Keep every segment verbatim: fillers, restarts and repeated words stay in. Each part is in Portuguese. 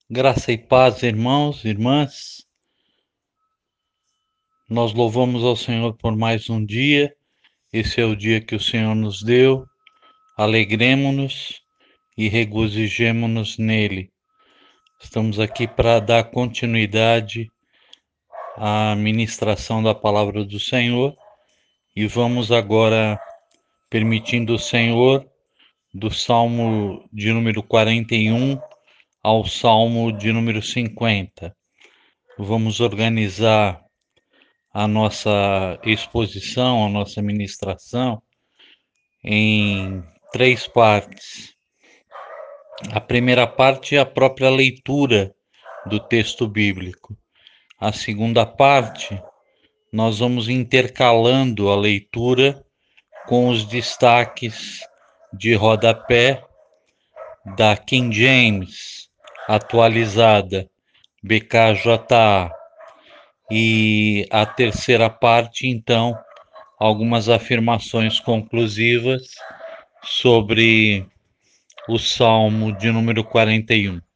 Graça e paz, irmãos, irmãs. Nós louvamos ao Senhor por mais um dia. Esse é o dia que o Senhor nos deu. Alegremo-nos e regozijemo-nos nele. Estamos aqui para dar continuidade à ministração da palavra do Senhor e vamos agora, permitindo o Senhor, do Salmo de número quarenta e um ao Salmo de número cinquenta. Vamos organizar a nossa exposição, a nossa ministração em três partes. A primeira parte é a própria leitura do texto bíblico. A segunda parte, nós vamos intercalando a leitura com os destaques de rodapé da King James, atualizada, B K J A. E a terceira parte, então, algumas afirmações conclusivas sobre o Salmo de número quarenta e um.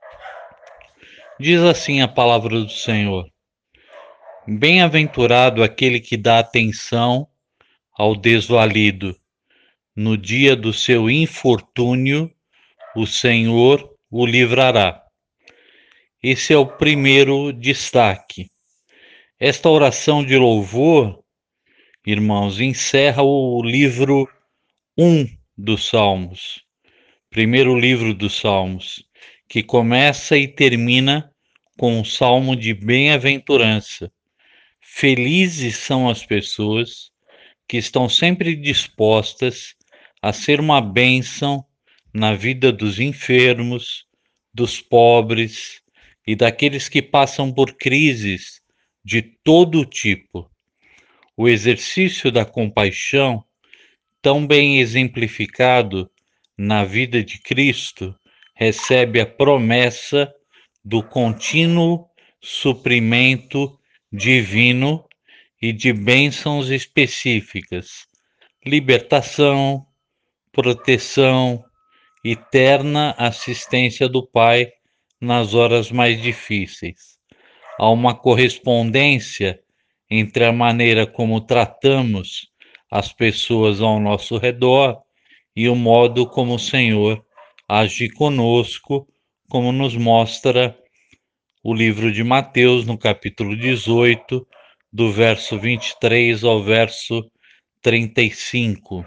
Diz assim a palavra do Senhor: Bem-aventurado aquele que dá atenção ao desvalido. No dia do seu infortúnio, o Senhor o livrará. Esse é o primeiro destaque. Esta oração de louvor, irmãos, encerra o livro um dos Salmos, primeiro livro dos Salmos, que começa e termina com um salmo de bem-aventurança. Felizes são as pessoas que estão sempre dispostas a ser uma bênção na vida dos enfermos, dos pobres e daqueles que passam por crises de todo tipo. O exercício da compaixão, tão bem exemplificado na vida de Cristo, recebe a promessa do contínuo suprimento divino e de bênçãos específicas, libertação, proteção, eterna assistência do Pai nas horas mais difíceis. Há uma correspondência entre a maneira como tratamos as pessoas ao nosso redor e o modo como o Senhor age conosco, como nos mostra o livro de Mateus, no capítulo dezoito, do verso vinte e três ao verso trinta e cinco.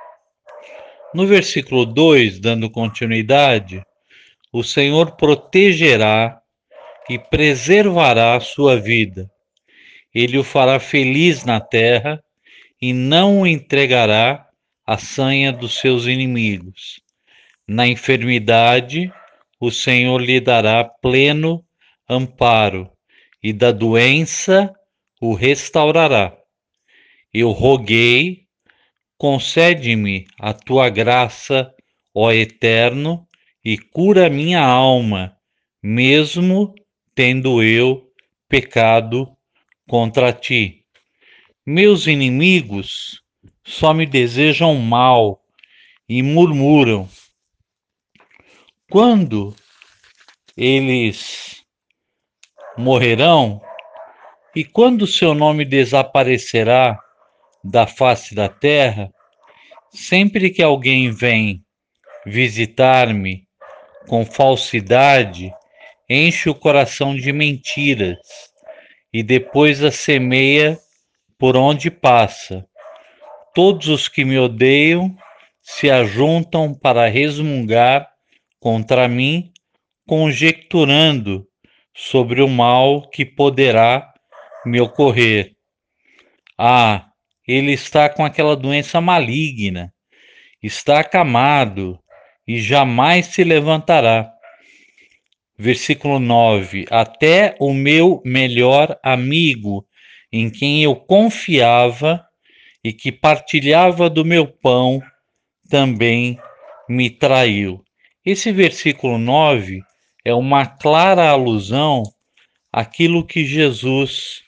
No versículo dois, dando continuidade, o Senhor protegerá e preservará a sua vida. Ele o fará feliz na terra e não o entregará à sanha dos seus inimigos. Na enfermidade, o Senhor lhe dará pleno amparo, e da doença o restaurará. Eu roguei, concede-me a tua graça, ó Eterno, e cura minha alma, mesmo tendo eu pecado contra ti. Meus inimigos só me desejam mal e murmuram. Quando eles morrerão, e quando seu nome desaparecerá da face da terra, sempre que alguém vem visitar-me com falsidade, enche o coração de mentiras e depois a semeia por onde passa. Todos os que me odeiam se ajuntam para resmungar contra mim, conjecturando sobre o mal que poderá me ocorrer. Ah, ele está com aquela doença maligna, está acamado e jamais se levantará. Versículo nove. Até o meu melhor amigo, em quem eu confiava e que partilhava do meu pão, também me traiu. Esse versículo nove é uma clara alusão àquilo que Jesus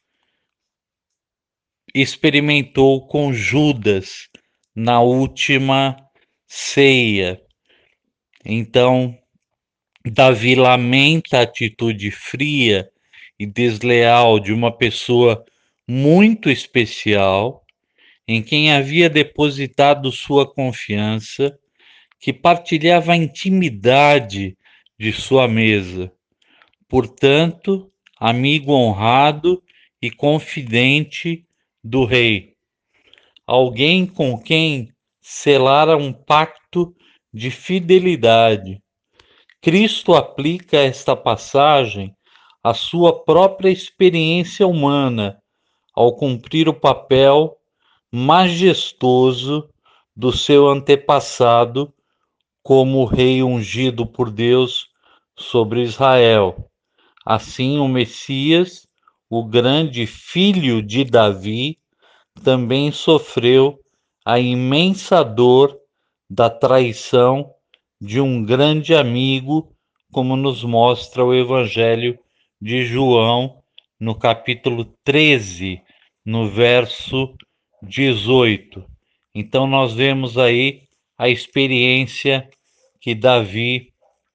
experimentou com Judas na última ceia. Então, Davi lamenta a atitude fria e desleal de uma pessoa muito especial, em quem havia depositado sua confiança, que partilhava a intimidade de sua mesa. Portanto, amigo honrado e confidente do rei, alguém com quem selara um pacto de fidelidade. Cristo aplica esta passagem à sua própria experiência humana, ao cumprir o papel majestoso do seu antepassado como rei ungido por Deus sobre Israel. Assim, o Messias, o grande filho de Davi, também sofreu a imensa dor da traição de um grande amigo, como nos mostra o Evangelho de João, no capítulo treze, no verso dezoito. Então, nós vemos aí a experiência que Davi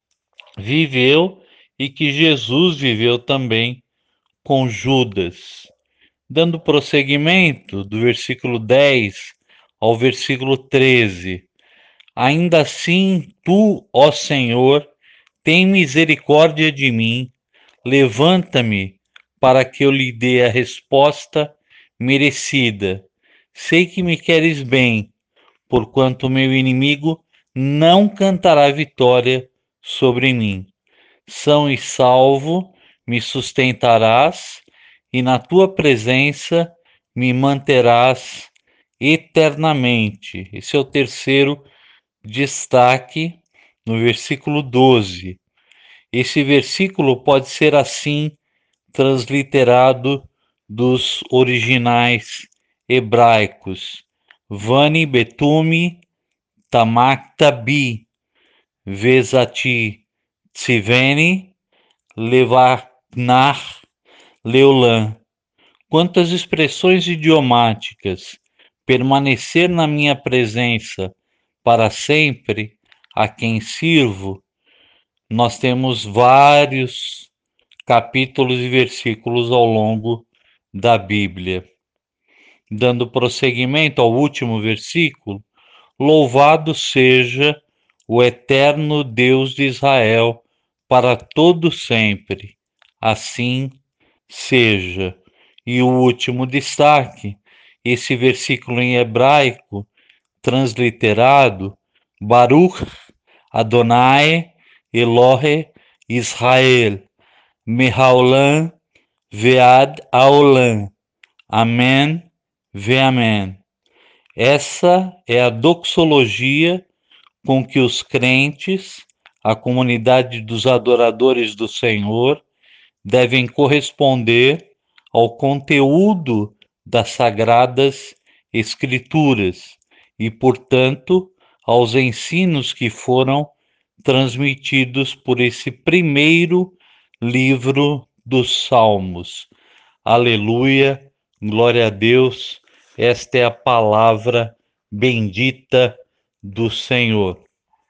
viveu e que Jesus viveu também com Judas. Dando prosseguimento do versículo dez ao versículo treze. Ainda assim, tu, ó Senhor, tem misericórdia de mim, levanta-me para que eu lhe dê a resposta merecida. Sei que me queres bem, porquanto meu inimigo não cantará vitória sobre mim. São e salvo me sustentarás, e na tua presença me manterás eternamente. Esse é o terceiro destaque no versículo doze. Esse versículo pode ser assim transliterado dos originais hebraicos: Vani betumi tamakta bi, vezati tsiveni levanar leolam. Quantas expressões idiomáticas! Permanecer na minha presença para sempre, a quem sirvo. Nós temos vários capítulos e versículos ao longo da Bíblia. Dando prosseguimento ao último versículo, louvado seja o eterno Deus de Israel para todo sempre. Assim seja. E o último destaque, esse versículo em hebraico, transliterado, Baruch Adonai Elohe Israel, Mehaolam Vead Aolam. Amém, ve amém. Essa é a doxologia com que os crentes, a comunidade dos adoradores do Senhor, devem corresponder ao conteúdo das sagradas Escrituras e, portanto, aos ensinos que foram transmitidos por esse primeiro livro dos Salmos. Aleluia, glória a Deus, esta é a palavra bendita do Senhor.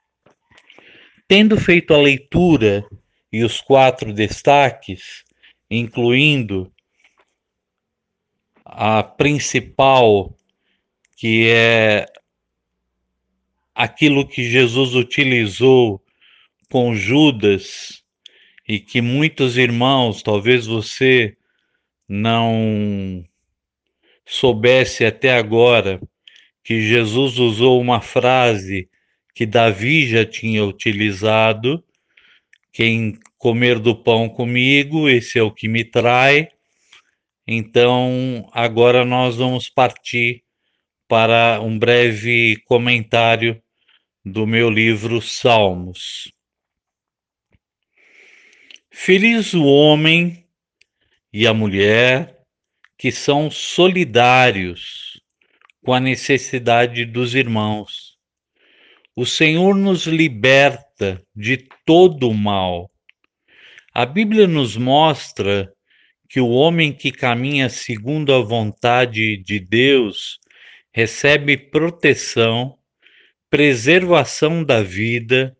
Tendo feito a leitura e os quatro destaques, incluindo a principal, que é aquilo que Jesus utilizou com Judas e que muitos irmãos, talvez você não soubesse até agora, que Jesus usou uma frase que Davi já tinha utilizado: quem comer do pão comigo, esse é o que me trai. Então, agora nós vamos partir para um breve comentário do meu livro Salmos. Feliz o homem e a mulher que são solidários com a necessidade dos irmãos. O Senhor nos liberta de todo o mal. A Bíblia nos mostra que o homem que caminha segundo a vontade de Deus recebe proteção, preservação da vida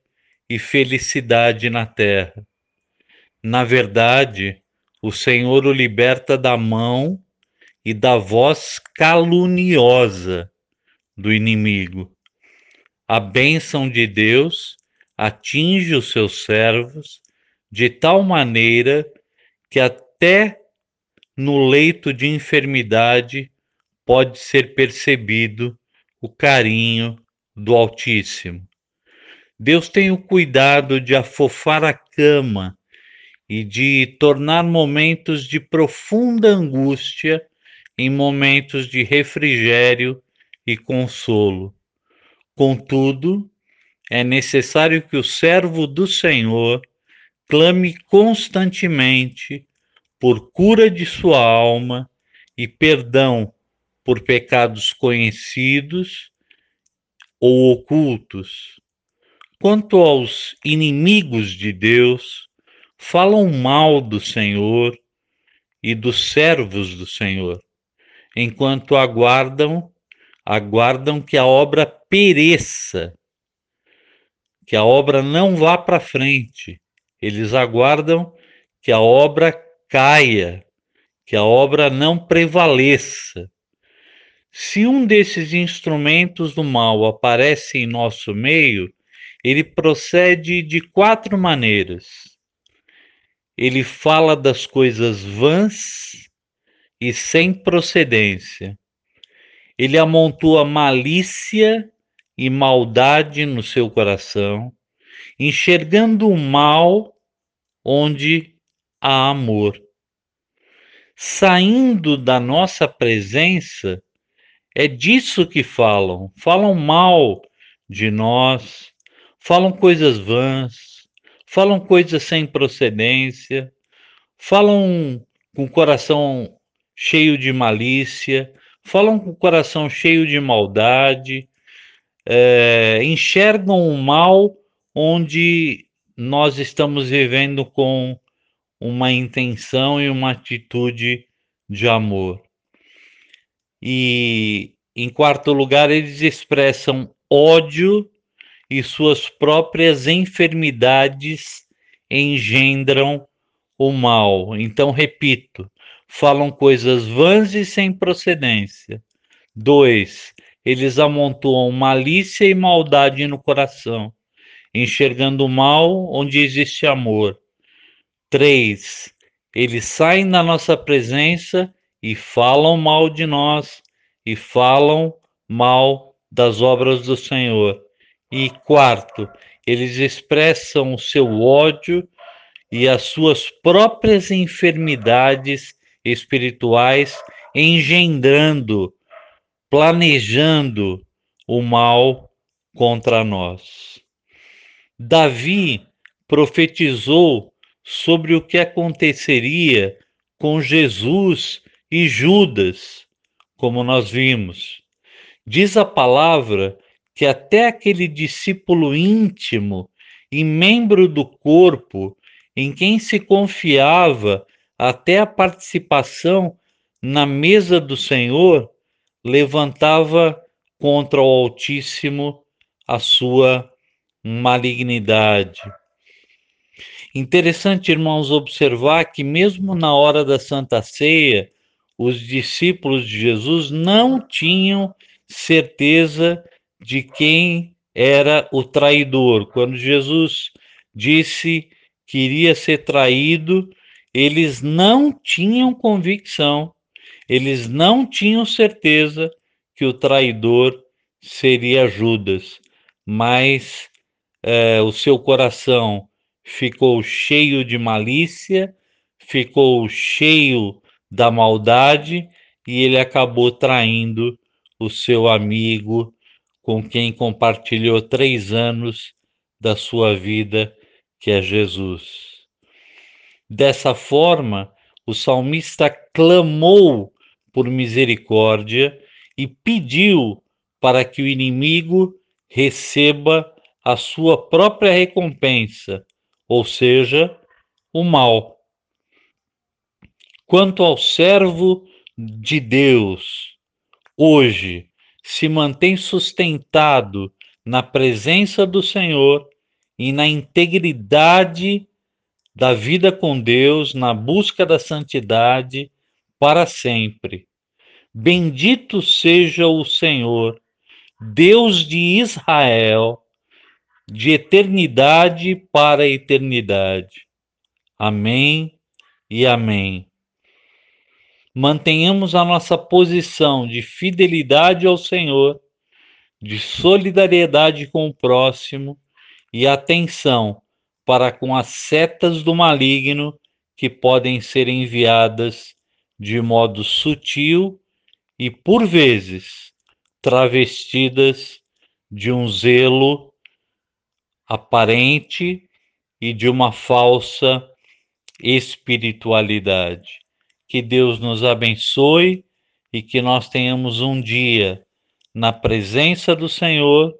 e felicidade na terra. Na verdade, o Senhor o liberta da mão e da voz caluniosa do inimigo. A bênção de Deus atinge os seus servos de tal maneira que até no leito de enfermidade pode ser percebido o carinho do Altíssimo. Deus tem o cuidado de afofar a cama e de tornar momentos de profunda angústia em momentos de refrigério e consolo. Contudo, é necessário que o servo do Senhor clame constantemente por cura de sua alma e perdão por pecados conhecidos ou ocultos. Quanto aos inimigos de Deus, falam mal do Senhor e dos servos do Senhor, enquanto aguardam, aguardam que a obra pereça, que a obra não vá para frente. Eles aguardam que a obra caia, que a obra não prevaleça. Se um desses instrumentos do mal aparece em nosso meio, ele procede de quatro maneiras. Ele fala das coisas vãs e sem procedência. Ele amontoa malícia e maldade no seu coração, enxergando o mal onde há amor. Saindo da nossa presença, é disso que falam. Falam mal de nós, falam coisas vãs, falam coisas sem procedência, falam com o coração cheio de malícia, falam com o coração cheio de maldade, é, enxergam o mal onde nós estamos vivendo com uma intenção e uma atitude de amor. E, em quarto lugar, eles expressam ódio e suas próprias enfermidades engendram o mal. Então, repito, falam coisas vãs e sem procedência. Dois, eles amontoam malícia e maldade no coração, enxergando o mal onde existe amor. Três, eles saem da nossa presença e falam mal de nós, e falam mal das obras do Senhor. E quarto, eles expressam o seu ódio e as suas próprias enfermidades espirituais, engendrando, planejando o mal contra nós. Davi profetizou sobre o que aconteceria com Jesus e Judas, como nós vimos. Diz a palavra que até aquele discípulo íntimo e membro do corpo em quem se confiava até a participação na mesa do Senhor, levantava contra o Altíssimo a sua malignidade. Interessante, irmãos, observar que mesmo na hora da Santa Ceia, os discípulos de Jesus não tinham certeza de quem era o traidor. Quando Jesus disse que iria ser traído, eles não tinham convicção, eles não tinham certeza que o traidor seria Judas, mas é, o seu coração ficou cheio de malícia, ficou cheio da maldade e ele acabou traindo o seu amigo com quem compartilhou três anos da sua vida, que é Jesus. Dessa forma, o salmista clamou por misericórdia e pediu para que o inimigo receba a sua própria recompensa, ou seja, o mal. Quanto ao servo de Deus, hoje se mantém sustentado na presença do Senhor e na integridade da vida com Deus, na busca da santidade para sempre. Bendito seja o Senhor, Deus de Israel, de eternidade para eternidade. Amém e amém. Mantenhamos a nossa posição de fidelidade ao Senhor, de solidariedade com o próximo e atenção para com as setas do maligno que podem ser enviadas de modo sutil e, por vezes, travestidas de um zelo aparente e de uma falsa espiritualidade. Que Deus nos abençoe e que nós tenhamos um dia na presença do Senhor,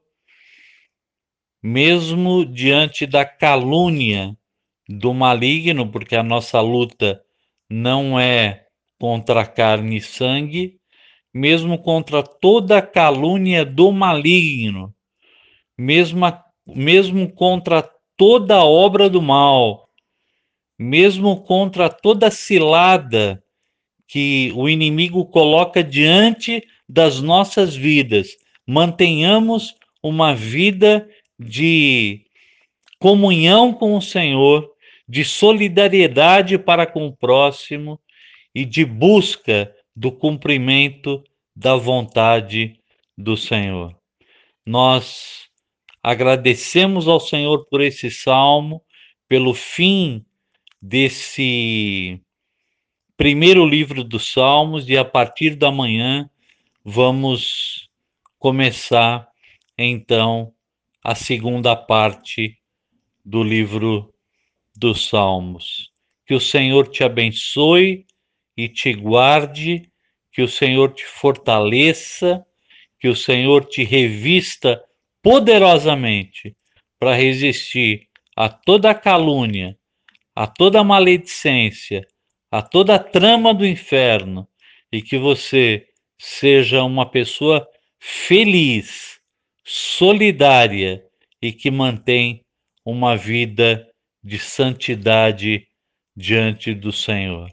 mesmo diante da calúnia do maligno, porque a nossa luta não é contra carne e sangue, mesmo contra toda a calúnia do maligno, mesmo, mesmo contra toda a obra do mal, mesmo contra toda cilada que o inimigo coloca diante das nossas vidas, mantenhamos uma vida de comunhão com o Senhor, de solidariedade para com o próximo e de busca do cumprimento da vontade do Senhor. Nós agradecemos ao Senhor por esse salmo, pelo fim desse primeiro livro dos Salmos, e a partir da manhã vamos começar então a segunda parte do livro dos Salmos. Que o Senhor te abençoe e te guarde, que o Senhor te fortaleça, que o Senhor te revista poderosamente para resistir a toda a calúnia, a toda a maledicência, a toda a trama do inferno, e que você seja uma pessoa feliz, solidária e que mantém uma vida de santidade diante do Senhor.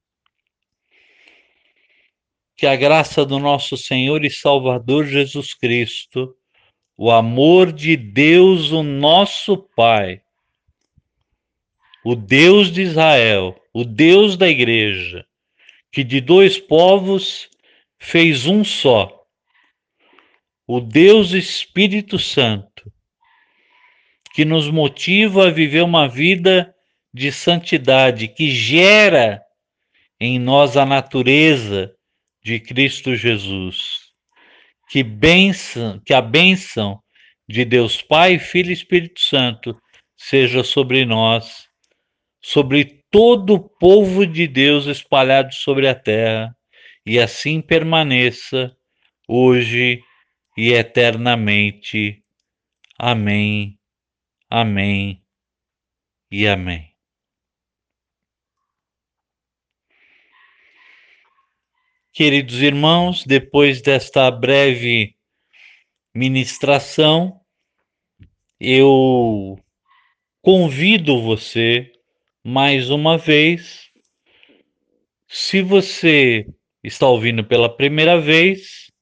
Que a graça do nosso Senhor e Salvador Jesus Cristo, o amor de Deus, o nosso Pai, o Deus de Israel, o Deus da Igreja, que de dois povos fez um só, o Deus Espírito Santo, que nos motiva a viver uma vida de santidade, que gera em nós a natureza de Cristo Jesus. Que bênção, que a bênção de Deus Pai, Filho e Espírito Santo seja sobre nós, sobre todo o povo de Deus espalhado sobre a terra, e assim permaneça hoje e eternamente. Amém, amém e amém. Queridos irmãos, depois desta breve ministração, eu convido você mais uma vez. Se você está ouvindo pela primeira vez,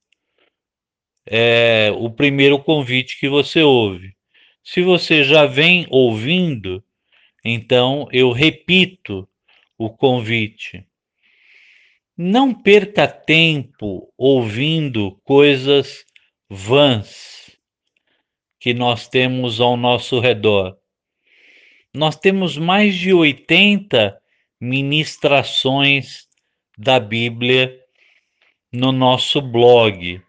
é o primeiro convite que você ouve. Se você já vem ouvindo, então eu repito o convite. Não perca tempo ouvindo coisas vãs que nós temos ao nosso redor. Nós temos mais de oitenta ministrações da Bíblia no nosso blog.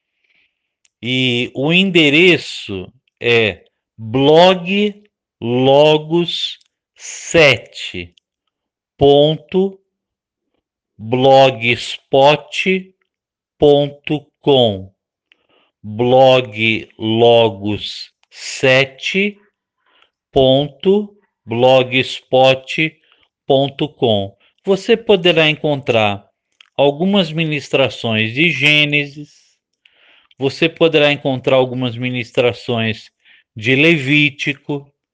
E o endereço é blog logos sete ponto blogspot ponto com, blog logos sete ponto blogspot ponto com. Você poderá encontrar algumas ministrações de Gênesis, você poderá encontrar algumas ministrações de Levítico,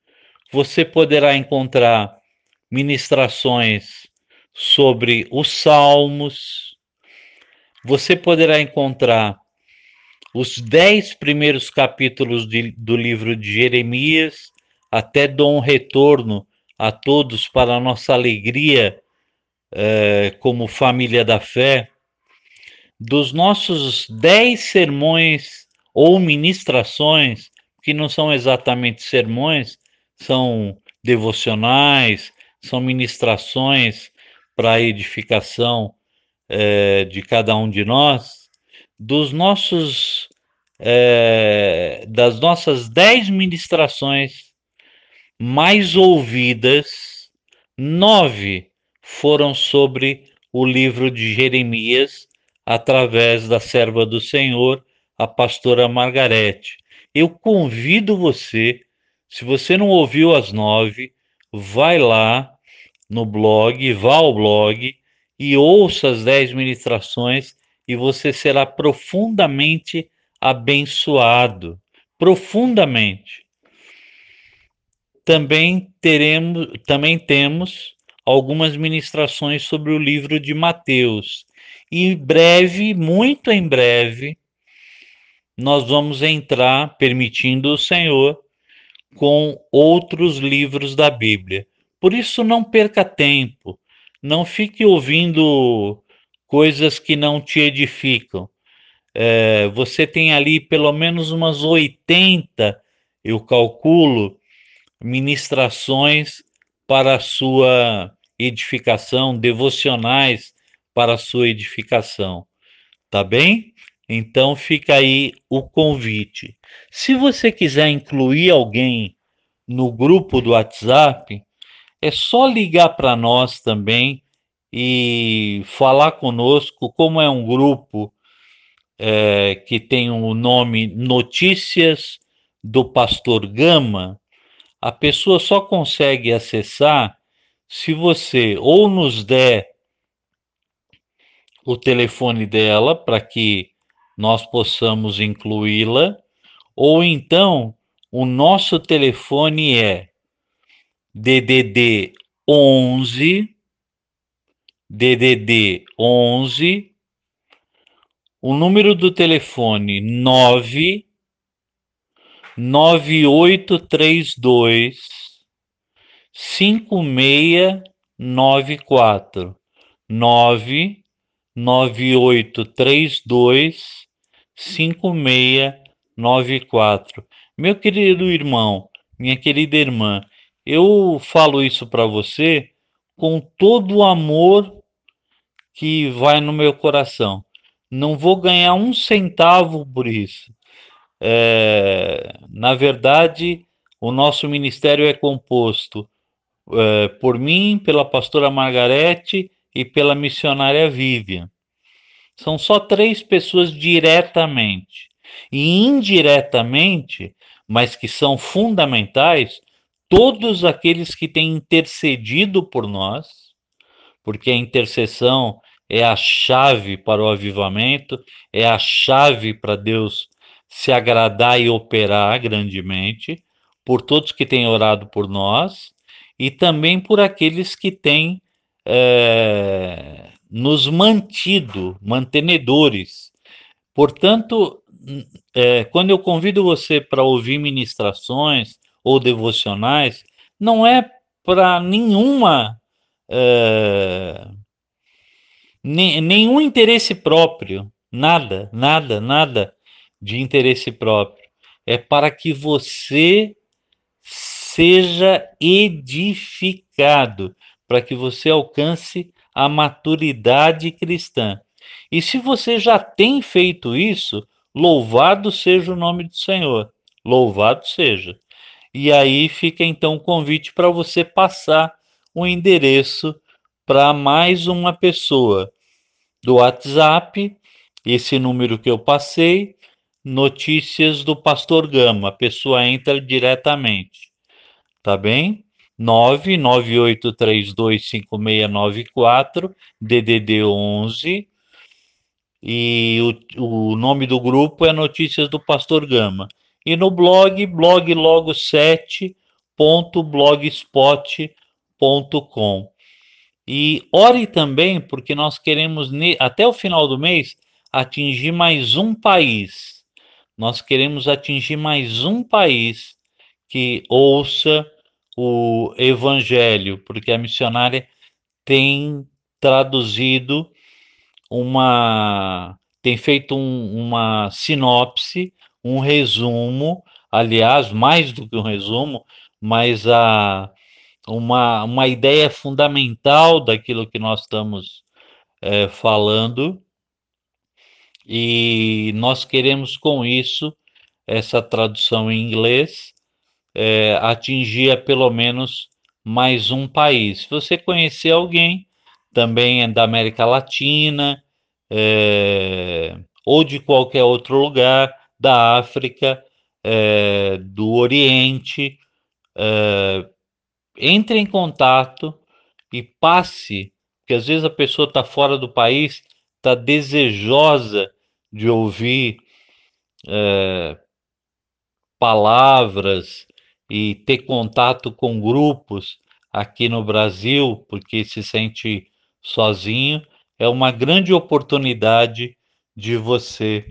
você poderá encontrar ministrações sobre os Salmos, você poderá encontrar os dez primeiros capítulos de, do livro de Jeremias, até dou um retorno a todos para a nossa alegria eh, como família da fé, dos nossos dez sermões ou ministrações, que não são exatamente sermões, são devocionais, são ministrações para a edificação eh, de cada um de nós, dos nossos é, das nossas dez ministrações mais ouvidas, nove foram sobre o livro de Jeremias, através da serva do Senhor, a pastora Margarete. Eu convido você, se você não ouviu as nove, vai lá no blog, vá ao blog e ouça as dez ministrações e você será profundamente abençoado. Profundamente. Também teremos, também temos algumas ministrações sobre o livro de Mateus. E em breve, muito em breve, nós vamos entrar, permitindo o Senhor, com outros livros da Bíblia. Por isso, não perca tempo, não fique ouvindo coisas que não te edificam. É, você tem ali pelo menos umas oitenta, eu calculo, ministrações para a sua edificação, devocionais para a sua edificação, tá bem? Então fica aí o convite. Se você quiser incluir alguém no grupo do WhatsApp, é só ligar para nós também e falar conosco. Como é um grupo é, que tem o nome Notícias do Pastor Gama, a pessoa só consegue acessar se você ou nos der o telefone dela para que nós possamos incluí-la, ou então o nosso telefone é D D D onze, D D D onze, o número do telefone nove nove oito três dois cinco seis nove quatro, nove nove oito três dois cinco seis nove quatro. Meu querido irmão, minha querida irmã, eu falo isso para você com todo o amor que vai no meu coração. Não vou ganhar um centavo por isso. É, na verdade, o nosso ministério é composto é, por mim, pela pastora Margarete e pela missionária Vivian. São só três pessoas diretamente. E indiretamente, mas que são fundamentais, todos aqueles que têm intercedido por nós, porque a intercessão é a chave para o avivamento, é a chave para Deus se agradar e operar grandemente, por todos que têm orado por nós, e também por aqueles que têm é, nos mantido, mantenedores. Portanto, é, quando eu convido você para ouvir ministrações ou devocionais, não é para nenhuma é, ne, nenhum interesse próprio, nada, nada, nada de interesse próprio. É para que você seja edificado, para que você alcance a maturidade cristã. E se você já tem feito isso, louvado seja o nome do Senhor, louvado seja. E aí fica então o convite para você passar o endereço para mais uma pessoa do WhatsApp, esse número que eu passei, Notícias do Pastor Gama, a pessoa entra diretamente, tá bem? nove nove oito três dois cinco seis nove quatro, D D D onze, e o, o nome do grupo é Notícias do Pastor Gama. E no blog, blog logo sete ponto blogspot ponto com. E ore também, porque nós queremos, até o final do mês, atingir mais um país. Nós queremos atingir mais um país que ouça o Evangelho, porque a missionária tem traduzido uma... tem feito um, uma sinopse, um resumo, aliás, mais do que um resumo, mas a, uma, uma ideia fundamental daquilo que nós estamos é, falando, e nós queremos com isso, essa tradução em inglês, é, atingir pelo menos mais um país. Se você conhecer alguém, também é da América Latina, é, ou de qualquer outro lugar, da África, é, do Oriente, é, entre em contato e passe, porque às vezes a pessoa está fora do país, está desejosa de ouvir é, palavras e ter contato com grupos aqui no Brasil, porque se sente sozinho. É uma grande oportunidade de você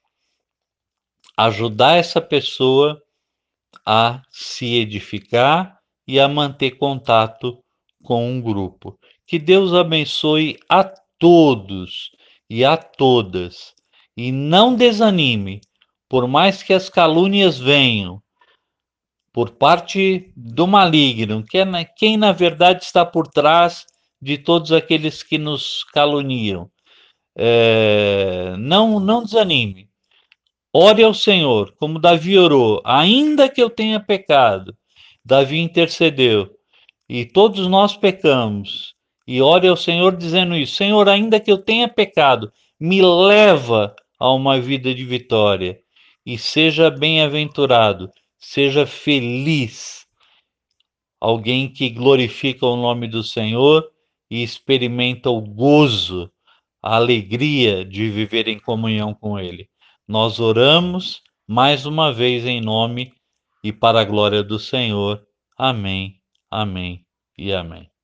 ajudar essa pessoa a se edificar e a manter contato com um grupo. Que Deus abençoe a todos e a todas. E não desanime, por mais que as calúnias venham por parte do maligno, que é quem na verdade está por trás de todos aqueles que nos caluniam. É, não, não desanime. Ore ao Senhor, como Davi orou, ainda que eu tenha pecado. Davi intercedeu, e todos nós pecamos. E ore ao Senhor dizendo isso: Senhor, ainda que eu tenha pecado, me leva a uma vida de vitória. E seja bem-aventurado, seja feliz. Alguém que glorifica o nome do Senhor e experimenta o gozo, a alegria de viver em comunhão com Ele. Nós oramos mais uma vez em nome e para a glória do Senhor. Amém, amém e amém.